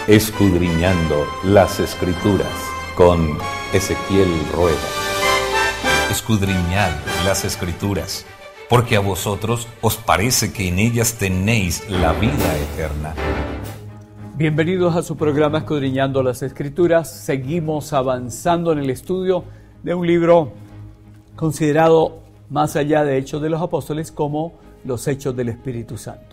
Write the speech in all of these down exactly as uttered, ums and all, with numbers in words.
Escudriñando las Escrituras con Ezequiel Rueda. Escudriñad las Escrituras, porque a vosotros os parece que en ellas tenéis la vida eterna. Bienvenidos a su programa Escudriñando las Escrituras. Seguimos avanzando en el estudio de un libro considerado, más allá de Hechos de los Apóstoles, como los Hechos del Espíritu Santo.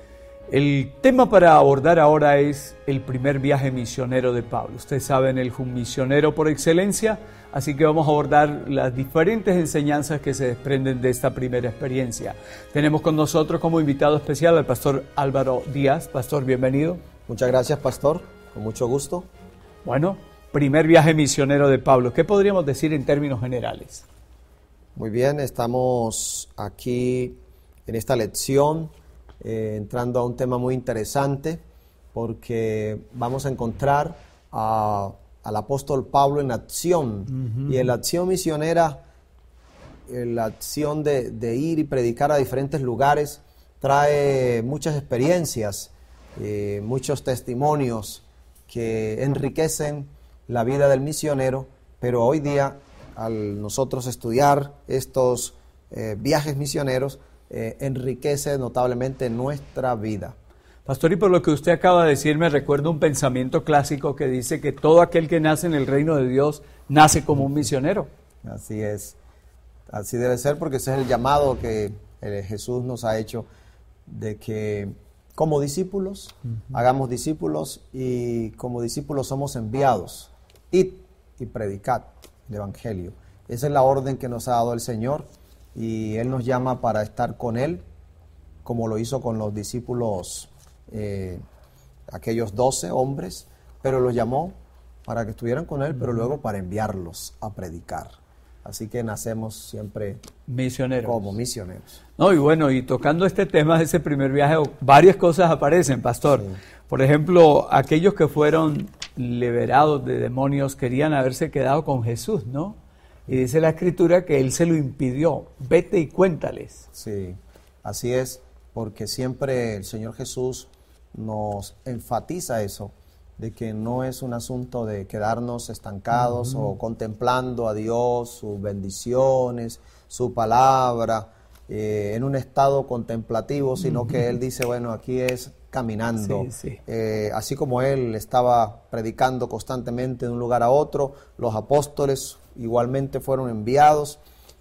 El tema para abordar ahora es el primer viaje misionero de Pablo. Ustedes saben, él fue un misionero por excelencia, así que vamos a abordar las diferentes enseñanzas que se desprenden de esta primera experiencia. Tenemos con nosotros como invitado especial al pastor Álvaro Díaz. Pastor, bienvenido. Muchas gracias, pastor, con mucho gusto. Bueno, primer viaje misionero de Pablo. ¿Qué podríamos decir en términos generales? Muy bien, estamos aquí en esta lección eh, entrando a un tema muy interesante porque vamos a encontrar a, al apóstol Pablo en acción. Uh-huh. Y en la acción misionera, en la acción de, de ir y predicar a diferentes lugares, trae muchas experiencias, eh, muchos testimonios que enriquecen la vida del misionero, pero hoy día, al nosotros estudiar estos eh, viajes misioneros, eh, enriquece notablemente nuestra vida. Pastor, y por lo que usted acaba de decir, me recuerda un pensamiento clásico que dice que todo aquel que nace en el reino de Dios nace como un misionero. Así es, así debe ser, porque ese es el llamado que eh, Jesús nos ha hecho, de que como discípulos, uh-huh. hagamos discípulos, y como discípulos somos enviados. Id y predicad el Evangelio. Esa es la orden que nos ha dado el Señor, y Él nos llama para estar con Él, como lo hizo con los discípulos, eh, aquellos doce hombres, pero los llamó para que estuvieran con Él, pero luego para enviarlos a predicar. Así que nacemos siempre misioneros. Como misioneros. No, y bueno, y tocando este tema de ese primer viaje, varias cosas aparecen, pastor. Sí. Por ejemplo, aquellos que fueron liberados de demonios querían haberse quedado con Jesús, ¿no? Y dice la Escritura que Él se lo impidió. Vete y cuéntales. Sí, así es, porque siempre el Señor Jesús nos enfatiza eso, de que no es un asunto de quedarnos estancados uh-huh. o contemplando a Dios, sus bendiciones, su palabra, eh, en un estado contemplativo, sino uh-huh. que Él dice, bueno, aquí es caminando. Sí, sí. Eh, así como Él estaba predicando constantemente de un lugar a otro, los apóstoles igualmente fueron enviados,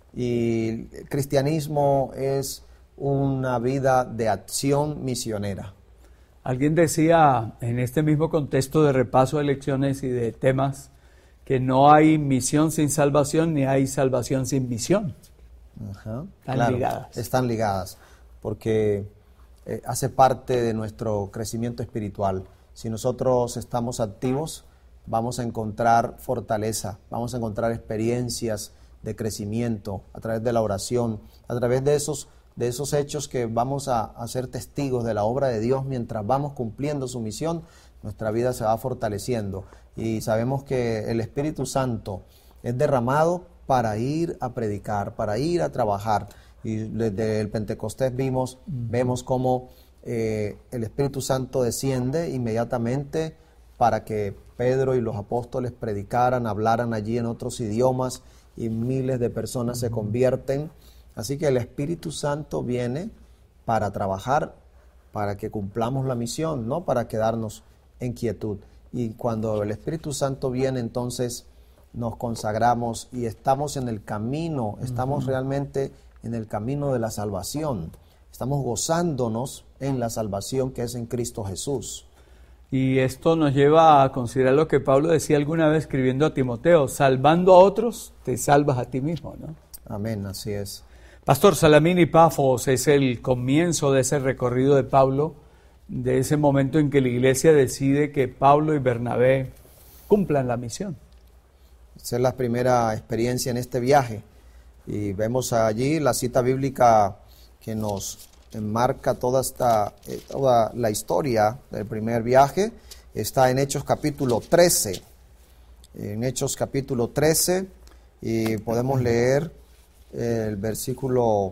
y el cristianismo es una vida de acción misionera. Alguien decía en este mismo contexto de repaso de lecciones y de temas que no hay misión sin salvación, ni hay salvación sin misión. Ajá, están claro, ligadas. Están ligadas, porque eh, hace parte de nuestro crecimiento espiritual. Si nosotros estamos activos, vamos a encontrar fortaleza, vamos a encontrar experiencias de crecimiento a través de la oración, a través de esos de esos hechos que vamos a, a ser testigos de la obra de Dios mientras vamos cumpliendo su misión. Nuestra vida se va fortaleciendo, y sabemos que el Espíritu Santo es derramado para ir a predicar, para ir a trabajar. Y desde el Pentecostés vimos, uh-huh. vemos cómo eh, el Espíritu Santo desciende inmediatamente para que Pedro y los apóstoles predicaran, hablaran allí en otros idiomas, y miles de personas uh-huh. se convierten. Así que el Espíritu Santo viene para trabajar, para que cumplamos la misión, no para quedarnos en quietud. Y cuando el Espíritu Santo viene, entonces nos consagramos y estamos en el camino, estamos uh-huh. realmente en el camino de la salvación. Estamos gozándonos en la salvación que es en Cristo Jesús. Y esto nos lleva a considerar lo que Pablo decía alguna vez escribiendo a Timoteo: salvando a otros, te salvas a ti mismo, ¿no? Amén, así es. Pastor, Salamín y Pafos es el comienzo de ese recorrido de Pablo, de ese momento en que la iglesia decide que Pablo y Bernabé cumplan la misión. Esa es la primera experiencia en este viaje, y vemos allí la cita bíblica que nos enmarca toda esta eh, toda la historia del primer viaje. Está en Hechos capítulo trece, en Hechos capítulo trece, y podemos leer el versículo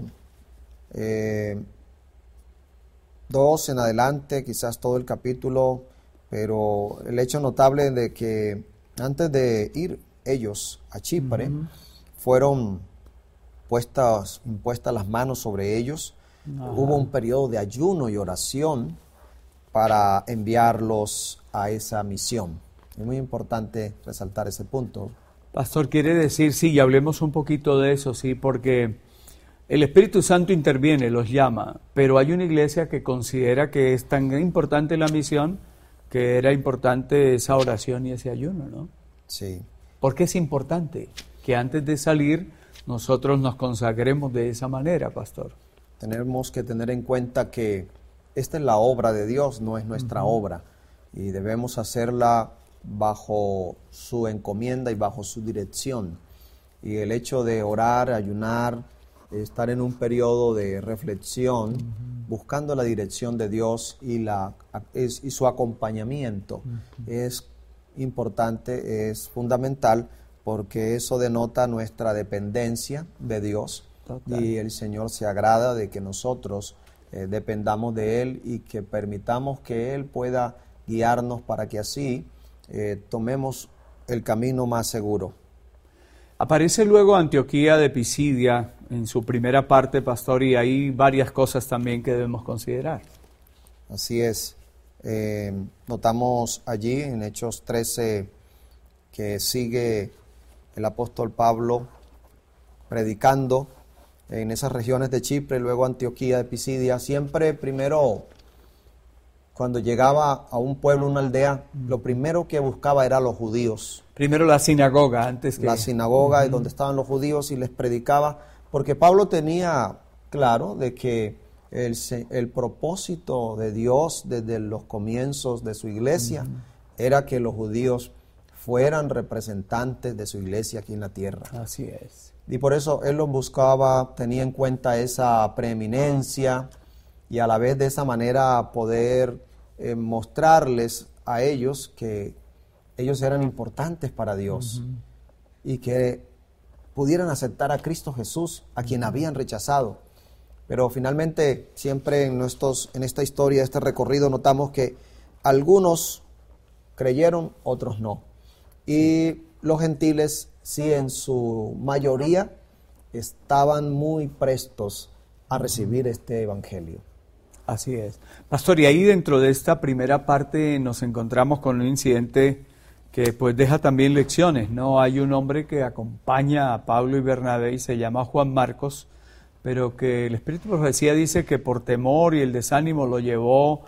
eh, dos en adelante, quizás todo el capítulo, pero el hecho notable de que antes de ir ellos a Chipre, uh-huh. fueron puestas, impuestas las manos sobre ellos. Uh-huh. Hubo un periodo de ayuno y oración para enviarlos a esa misión. Es muy importante resaltar ese punto. Pastor, quiere decir, sí, y hablemos un poquito de eso, sí, porque el Espíritu Santo interviene, los llama, pero hay una iglesia que considera que es tan importante la misión que era importante esa oración y ese ayuno, ¿no? Sí. ¿Por qué es importante que antes de salir nosotros nos consagremos de esa manera, pastor? Tenemos que tener en cuenta que esta es la obra de Dios, no es nuestra uh-huh. obra, y debemos hacerla bajo su encomienda y bajo su dirección. Y el hecho de orar, ayunar, estar en un periodo de reflexión, uh-huh. buscando la dirección de Dios y, la, es, y su acompañamiento, uh-huh. es importante, es fundamental, porque eso denota nuestra dependencia de Dios. Total. Y el Señor se agrada de que nosotros eh, dependamos de Él y que permitamos que Él pueda guiarnos para que así eh, tomemos el camino más seguro. Aparece luego Antioquía de Pisidia en su primera parte, pastor, y hay varias cosas también que debemos considerar. Así es. Eh, notamos allí en Hechos trece que sigue el apóstol Pablo predicando en esas regiones de Chipre, luego Antioquía de Pisidia. Siempre primero, cuando llegaba a un pueblo, una aldea, lo primero que buscaba era a los judíos. Primero la sinagoga, antes que... La sinagoga, uh-huh. donde estaban los judíos, y les predicaba, porque Pablo tenía claro de que el, el propósito de Dios desde los comienzos de su iglesia uh-huh. era que los judíos fueran representantes de su iglesia aquí en la tierra. Así es. Y por eso él los buscaba, tenía en cuenta esa preeminencia y a la vez de esa manera poder eh, mostrarles a ellos que ellos eran importantes para Dios uh-huh. y que pudieran aceptar a Cristo Jesús, a quien uh-huh. habían rechazado. Pero finalmente, siempre en, nuestros, en esta historia, este recorrido, notamos que algunos creyeron, otros no. Y los gentiles, sí, en su mayoría, estaban muy prestos a recibir este evangelio. Así es. Pastor, y ahí dentro de esta primera parte nos encontramos con un incidente que pues deja también lecciones, ¿no? Hay un hombre que acompaña a Pablo y Bernabé y se llama Juan Marcos, pero que el Espíritu de Profecía dice que por temor y el desánimo lo llevó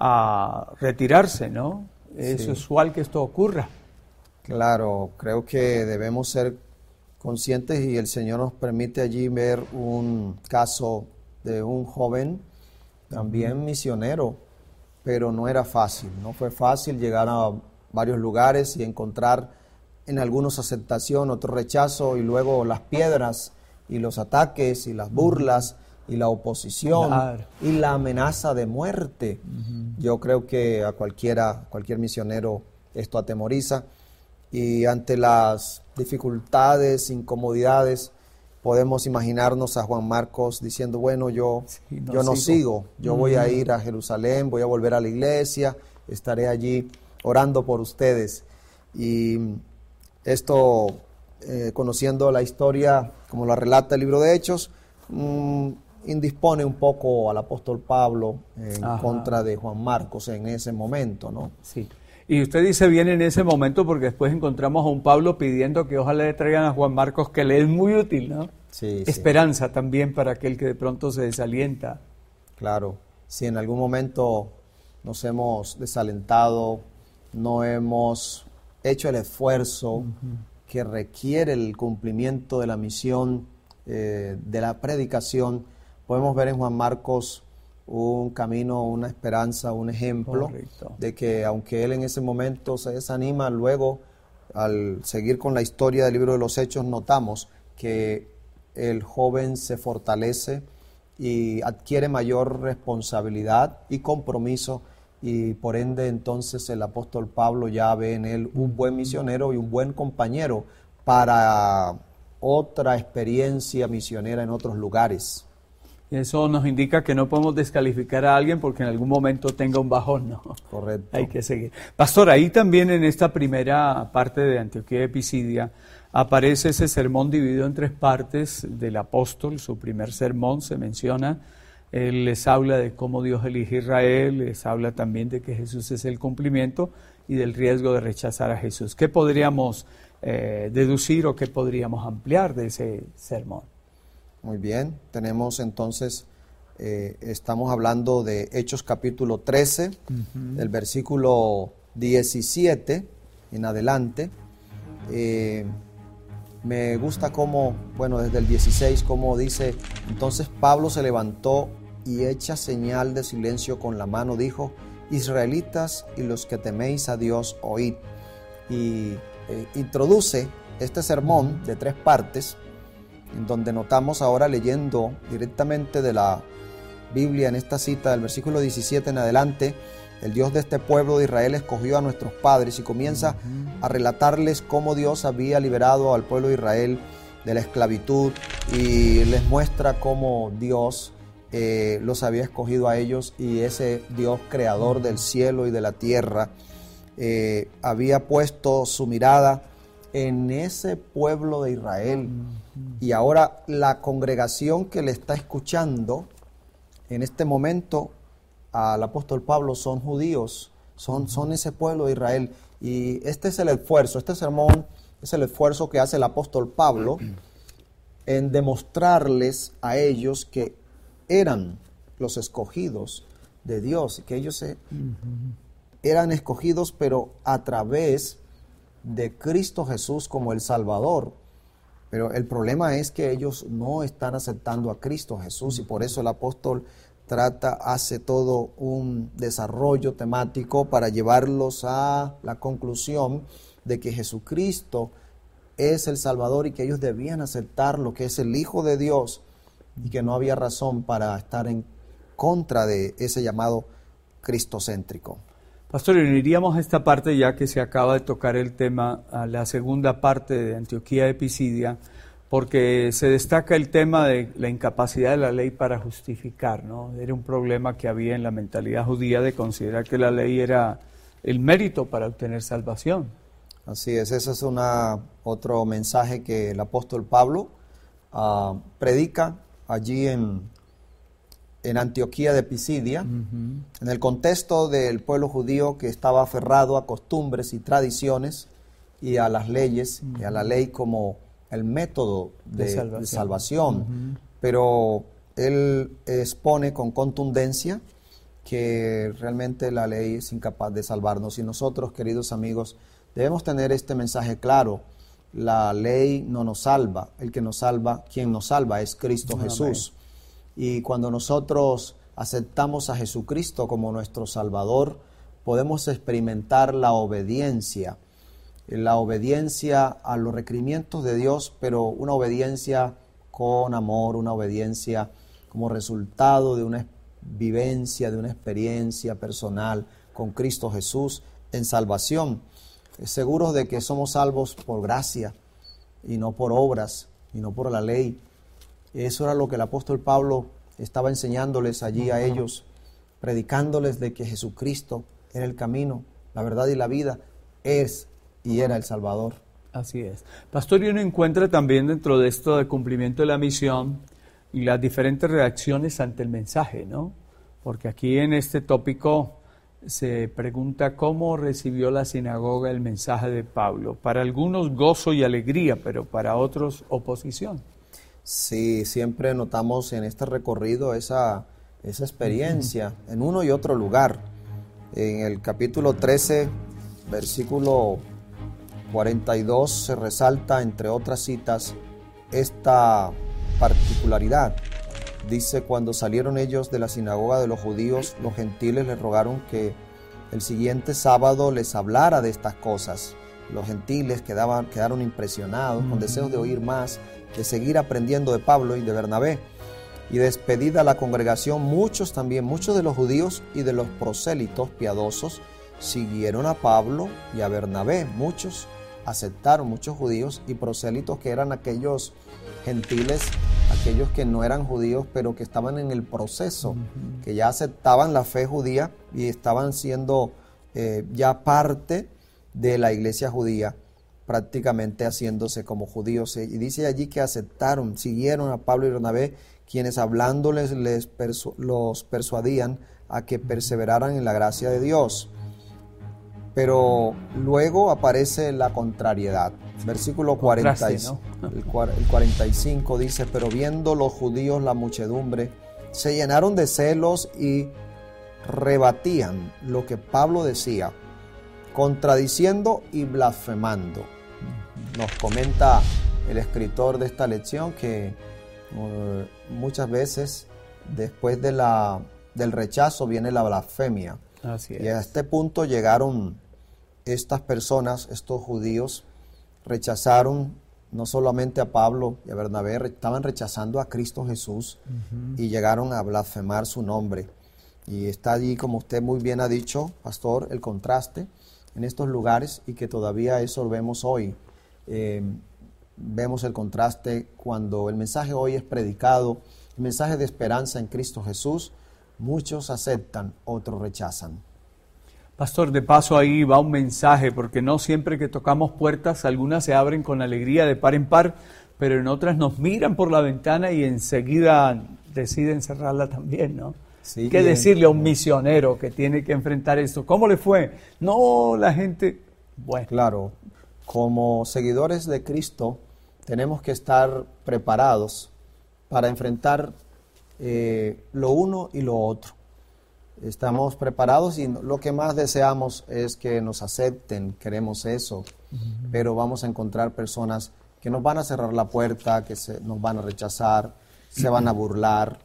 a retirarse, ¿no? Es sí. usual que esto ocurra. Claro, creo que debemos ser conscientes y el Señor nos permite allí ver un caso de un joven, también misionero, pero no era fácil, no fue fácil llegar a varios lugares y encontrar en algunos aceptación, otro rechazo, y luego las piedras y los ataques y las burlas y la oposición claro. y la amenaza de muerte. Uh-huh. Yo creo que a cualquiera, cualquier misionero esto atemoriza, y ante las dificultades, incomodidades, podemos imaginarnos a Juan Marcos diciendo, bueno, yo, sí, no, yo no sigo, sigo. yo uh-huh. voy a ir a Jerusalén, voy a volver a la iglesia, estaré allí orando por ustedes. Y esto, eh, conociendo la historia, como la relata el libro de Hechos, mmm, indispone un poco al apóstol Pablo en Ajá. contra de Juan Marcos en ese momento, ¿no? Sí. Y usted dice bien en ese momento porque después encontramos a un Pablo pidiendo que ojalá le traigan a Juan Marcos, que le es muy útil, ¿no? Sí, Esperanza sí. también para aquel que de pronto se desalienta. Claro, si en algún momento nos hemos desalentado, no hemos hecho el esfuerzo uh-huh. que requiere el cumplimiento de la misión, eh, de la predicación, podemos ver en Juan Marcos un camino, una esperanza, un ejemplo Correcto. De que aunque él en ese momento se desanima, luego al seguir con la historia del libro de los Hechos notamos que el joven se fortalece y adquiere mayor responsabilidad y compromiso, y por ende entonces el apóstol Pablo ya ve en él un buen misionero y un buen compañero para otra experiencia misionera en otros lugares. Y eso nos indica que no podemos descalificar a alguien porque en algún momento tenga un bajón, ¿no? Correcto. Hay que seguir. Pastor, ahí también en esta primera parte de Antioquía de Pisidia aparece ese sermón dividido en tres partes del apóstol. Su primer sermón se menciona. Él les habla de cómo Dios elige a Israel, les habla también de que Jesús es el cumplimiento y del riesgo de rechazar a Jesús. ¿Qué podríamos eh, deducir o qué podríamos ampliar de ese sermón? Muy bien, tenemos entonces, eh, estamos hablando de Hechos capítulo trece, uh-huh. del versículo diecisiete en adelante. Eh, me gusta cómo, bueno, desde el dieciséis, cómo dice: entonces Pablo se levantó y hecha señal de silencio con la mano, dijo: Israelitas y los que teméis a Dios, oíd. Y eh, introduce este sermón de tres partes, en donde notamos ahora, leyendo directamente de la Biblia en esta cita del versículo diecisiete en adelante, el Dios de este pueblo de Israel escogió a nuestros padres, y comienza uh-huh. a relatarles cómo Dios había liberado al pueblo de Israel de la esclavitud, y les muestra cómo Dios eh, los había escogido a ellos, y ese Dios creador del cielo y de la tierra eh, había puesto su mirada en ese pueblo de Israel. Y ahora la congregación que le está escuchando en este momento al apóstol Pablo son judíos, son, son ese pueblo de Israel. Y este es el esfuerzo, este sermón es el esfuerzo que hace el apóstol Pablo en demostrarles a ellos que eran los escogidos de Dios, que ellos se, eran escogidos, pero a través de Cristo Jesús como el Salvador. Pero el problema es que ellos no están aceptando a Cristo Jesús, y por eso el apóstol trata, hace todo un desarrollo temático para llevarlos a la conclusión de que Jesucristo es el Salvador y que ellos debían aceptar lo que es el Hijo de Dios, y que no había razón para estar en contra de ese llamado cristocéntrico. Pastor, iríamos a esta parte, ya que se acaba de tocar el tema, a la segunda parte de Antioquía de Pisidia, porque se destaca el tema de la incapacidad de la ley para justificar, ¿no? Era un problema que había en la mentalidad judía de considerar que la ley era el mérito para obtener salvación. Así es, ese es una, otro mensaje que el apóstol Pablo uh, predica allí en... en Antioquía de Pisidia, uh-huh. en el contexto del pueblo judío que estaba aferrado a costumbres y tradiciones y a las leyes, uh-huh. y a la ley como el método de, de salvación. De salvación. Uh-huh. Pero él expone con contundencia que realmente la ley es incapaz de salvarnos. Y nosotros, queridos amigos, debemos tener este mensaje claro: la ley no nos salva, el que nos salva, quien nos salva es Cristo Amén. Jesús. Y cuando nosotros aceptamos a Jesucristo como nuestro Salvador, podemos experimentar la obediencia, la obediencia a los requerimientos de Dios, pero una obediencia con amor, una obediencia como resultado de una vivencia, de una experiencia personal con Cristo Jesús en salvación, seguros de que somos salvos por gracia y no por obras y no por la ley. Eso era lo que el apóstol Pablo estaba enseñándoles allí a ellos, predicándoles de que Jesucristo era el camino, la verdad y la vida, es y era el Salvador. Así es. Pastor, y uno encuentra también dentro de esto de cumplimiento de la misión las diferentes reacciones ante el mensaje, ¿no? Porque aquí en este tópico se pregunta cómo recibió la sinagoga el mensaje de Pablo. Para algunos gozo y alegría, pero para otros oposición. Sí, siempre notamos en este recorrido esa, esa experiencia en uno y otro lugar. En el capítulo trece, versículo cuarenta y dos, se resalta, entre otras citas, esta particularidad. Dice: cuando salieron ellos de la sinagoga de los judíos, los gentiles les rogaron que el siguiente sábado les hablara de estas cosas. Los gentiles quedaban, quedaron impresionados, con deseos de oír más, de seguir aprendiendo de Pablo y de Bernabé. Y despedida la congregación, muchos también, muchos de los judíos y de los prosélitos piadosos siguieron a Pablo y a Bernabé. Muchos aceptaron, muchos judíos y prosélitos, que eran aquellos gentiles, aquellos que no eran judíos, pero que estaban en el proceso, uh-huh. que ya aceptaban la fe judía y estaban siendo eh, ya parte de la iglesia judía, prácticamente haciéndose como judíos. Y dice allí que aceptaron, siguieron a Pablo y Bernabé, quienes hablándoles les persu- los persuadían a que perseveraran en la gracia de Dios. Pero luego aparece la contrariedad. Versículo cuarenta, ¿no? el, el cuarenta y cinco dice: pero viendo los judíos la muchedumbre, se llenaron de celos y rebatían lo que Pablo decía, contradiciendo y blasfemando. Nos comenta el escritor de esta lección que uh, muchas veces después de la, del rechazo viene la blasfemia. Así es. Y a este punto llegaron estas personas, estos judíos, rechazaron no solamente a Pablo y a Bernabé, estaban rechazando a Cristo Jesús, uh-huh. y llegaron a blasfemar su nombre. Y está allí, como usted muy bien ha dicho, pastor, el contraste en estos lugares, y que todavía eso lo vemos hoy. Eh, vemos el contraste cuando el mensaje hoy es predicado, el mensaje de esperanza en Cristo Jesús, muchos aceptan, otros rechazan. Pastor, de paso ahí va un mensaje, porque no siempre que tocamos puertas, algunas se abren con alegría de par en par, pero en otras nos miran por la ventana y enseguida deciden cerrarla también, ¿no? Sí, ¿qué decirle a un misionero que tiene que enfrentar esto? ¿Cómo le fue? No, la gente... Bueno. Claro, como seguidores de Cristo tenemos que estar preparados para enfrentar eh, lo uno y lo otro. Estamos preparados y lo que más deseamos es que nos acepten, queremos eso, uh-huh. pero vamos a encontrar personas que nos van a cerrar la puerta, que se, nos van a rechazar, se van a burlar,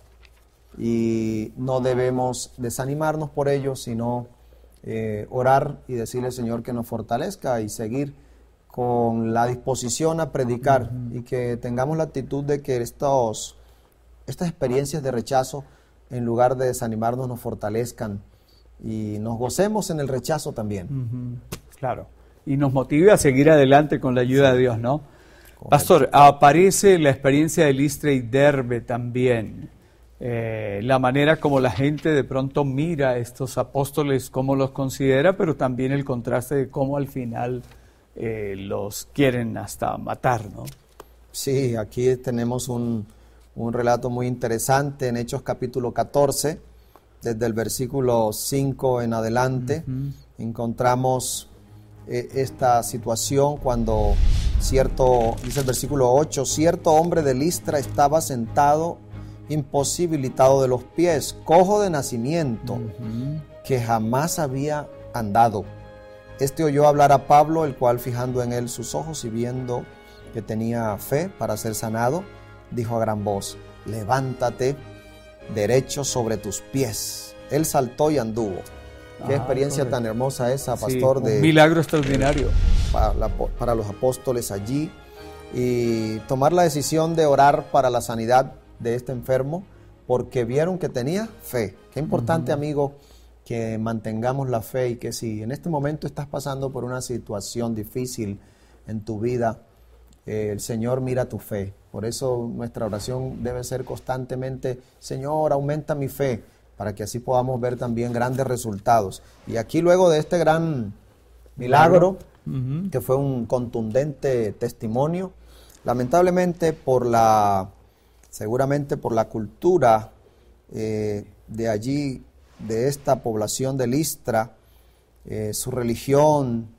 y no debemos desanimarnos por ello, sino eh, orar y decirle al Señor que nos fortalezca y seguir con la disposición a predicar, uh-huh. y que tengamos la actitud de que estos, estas experiencias de rechazo, en lugar de desanimarnos, nos fortalezcan y nos gocemos en el rechazo también. Uh-huh. Claro, y nos motive a seguir adelante con la ayuda sí. de Dios, ¿no? Correcto. Pastor, aparece la experiencia de Listra y Derbe también, eh, la manera como la gente de pronto mira a estos apóstoles, cómo los considera, pero también el contraste de cómo al final eh, los quieren hasta matar, ¿no? Sí, aquí tenemos un... un relato muy interesante en Hechos capítulo catorce, desde el versículo cinco en adelante, uh-huh. encontramos eh, esta situación cuando cierto, dice el versículo ocho, cierto hombre de Listra estaba sentado imposibilitado de los pies, cojo de nacimiento, uh-huh. que jamás había andado. Este oyó hablar a Pablo, el cual fijando en él sus ojos y viendo que tenía fe para ser sanado, dijo a gran voz: levántate derecho sobre tus pies. Él saltó y anduvo. Qué ah, experiencia correcto. Tan hermosa esa, pastor. Sí, de un milagro extraordinario. Para, la, para los apóstoles allí. Y tomar la decisión de orar para la sanidad de este enfermo, porque vieron que tenía fe. Qué importante, uh-huh. amigo, que mantengamos la fe, y que si en este momento estás pasando por una situación difícil en tu vida, eh, el Señor mira tu fe. Por eso nuestra oración debe ser constantemente: Señor, aumenta mi fe, para que así podamos ver también grandes resultados. Y aquí, luego de este gran milagro, uh-huh. que fue un contundente testimonio, lamentablemente por la, seguramente por la cultura eh, de allí, de esta población de Listra, eh, su religión,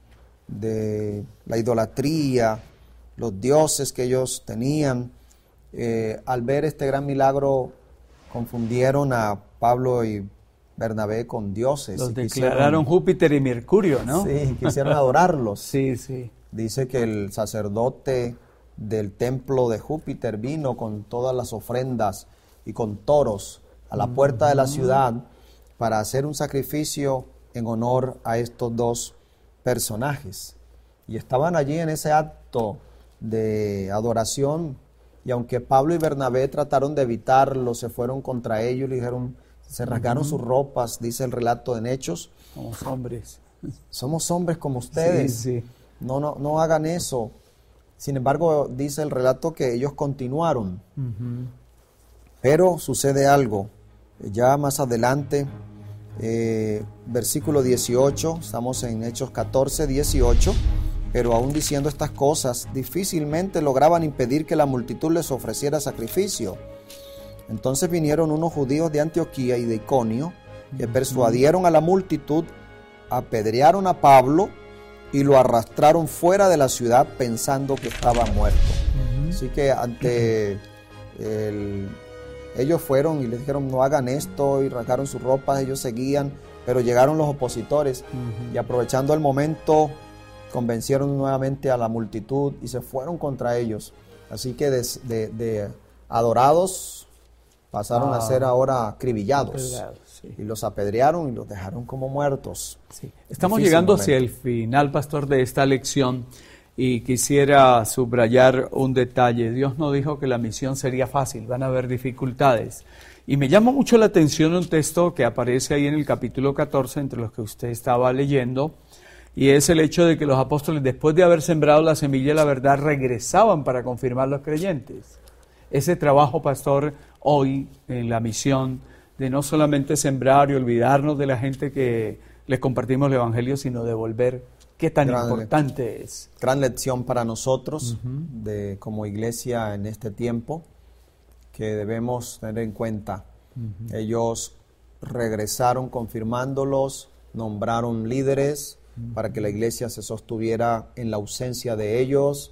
de la idolatría, los dioses que ellos tenían, eh, al ver este gran milagro, confundieron a Pablo y Bernabé con dioses. Los declararon Júpiter y Mercurio, ¿no? Sí, quisieron adorarlos. Sí, sí. Dice que el sacerdote del templo de Júpiter vino con todas las ofrendas y con toros a la puerta uh-huh. de la ciudad para hacer un sacrificio en honor a estos dos personajes. Y estaban allí en ese acto de adoración, y aunque Pablo y Bernabé trataron de evitarlo, se fueron contra ellos, le dijeron, se rasgaron uh-huh. sus ropas, dice el relato en Hechos. Somos hombres. Somos hombres como ustedes. Sí, sí. No, no, no hagan eso. Sin embargo, dice el relato que ellos continuaron. Ujú. Pero sucede algo. Ya más adelante, eh, versículo dieciocho, estamos en Hechos catorce, dieciocho, pero aún diciendo estas cosas, difícilmente lograban impedir que la multitud les ofreciera sacrificio. Entonces vinieron unos judíos de Antioquía y de Iconio, que persuadieron a la multitud, apedrearon a Pablo y lo arrastraron fuera de la ciudad pensando que estaba muerto. Ujú. Así que ante el, ellos fueron y les dijeron no hagan esto y rasgaron sus ropas, ellos seguían, pero llegaron los opositores Ujú. y aprovechando el momento convencieron nuevamente a la multitud y se fueron contra ellos. Así que de, de, de adorados pasaron Ah, a ser ahora acribillados. apedreados, sí. Y los apedrearon y los dejaron como muertos. Sí. Estamos Difícil llegando momento. hacia el final, pastor, de esta lección y quisiera subrayar un detalle. Dios no dijo que la misión sería fácil, van a haber dificultades. Y me llama mucho la atención un texto que aparece ahí en el capítulo catorce, entre los que usted estaba leyendo, y es el hecho de que los apóstoles, después de haber sembrado la semilla de la verdad, regresaban para confirmar los creyentes. Ese trabajo, pastor, hoy en la misión de no solamente sembrar y olvidarnos de la gente que les compartimos el Evangelio, sino de volver, qué tan Gran- importante es. Gran lección para nosotros de, como iglesia en este tiempo que debemos tener en cuenta. Ellos regresaron confirmándolos, nombraron líderes para que la iglesia se sostuviera en la ausencia de ellos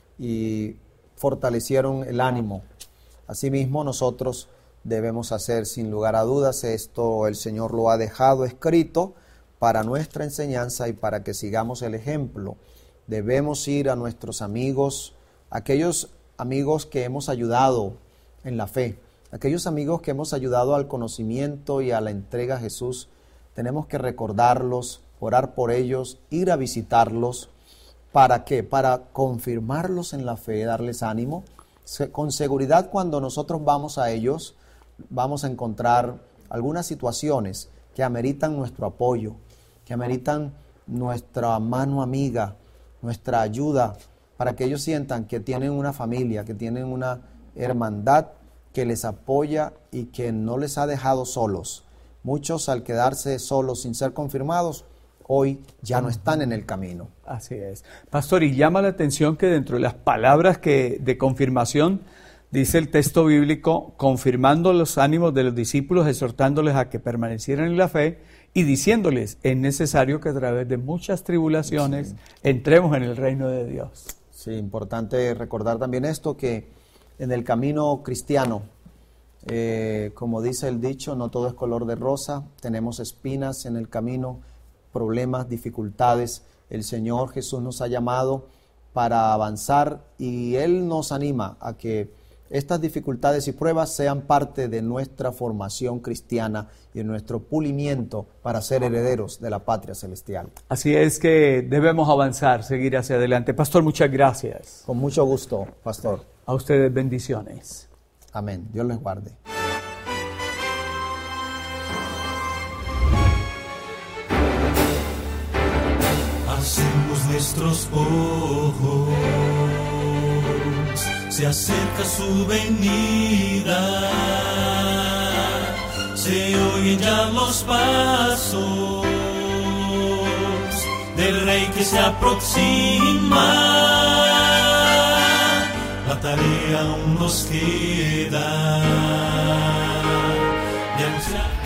y fortalecieron el ánimo. Asimismo, nosotros debemos hacer sin lugar a dudas. Esto el Señor lo ha dejado escrito para nuestra enseñanza y para que sigamos el ejemplo. Debemos ir a nuestros amigos, aquellos amigos que hemos ayudado en la fe, aquellos amigos que hemos ayudado al conocimiento y a la entrega a Jesús. Tenemos que recordarlos, orar por ellos, ir a visitarlos. ¿Para qué? Para confirmarlos en la fe, darles ánimo. Se- con seguridad, cuando nosotros vamos a ellos, vamos a encontrar algunas situaciones que ameritan nuestro apoyo, que ameritan nuestra mano amiga, nuestra ayuda, para que ellos sientan que tienen una familia, que tienen una hermandad que les apoya y que no les ha dejado solos. Muchos, al quedarse solos sin ser confirmados, hoy ya no están en el camino. Así es. Pastor, y llama la atención que dentro de las palabras que de confirmación, dice el texto bíblico, confirmando los ánimos de los discípulos, exhortándoles a que permanecieran en la fe y diciéndoles, es necesario que a través de muchas tribulaciones Sí. entremos en el reino de Dios. Sí, importante recordar también esto, que en el camino cristiano, eh, como dice el dicho, no todo es color de rosa, tenemos espinas en el camino, problemas, dificultades. El Señor Jesús nos ha llamado para avanzar y Él nos anima a que estas dificultades y pruebas sean parte de nuestra formación cristiana y de nuestro pulimiento para ser herederos de la patria celestial. Así es que debemos avanzar, seguir hacia adelante. Pastor, muchas gracias. Con mucho gusto, pastor. A ustedes bendiciones. Amén. Dios les guarde. Hacemos nuestros ojos, se acerca su venida, se oyen ya los pasos del Rey que se aproxima. La tarea aún nos queda de anunciar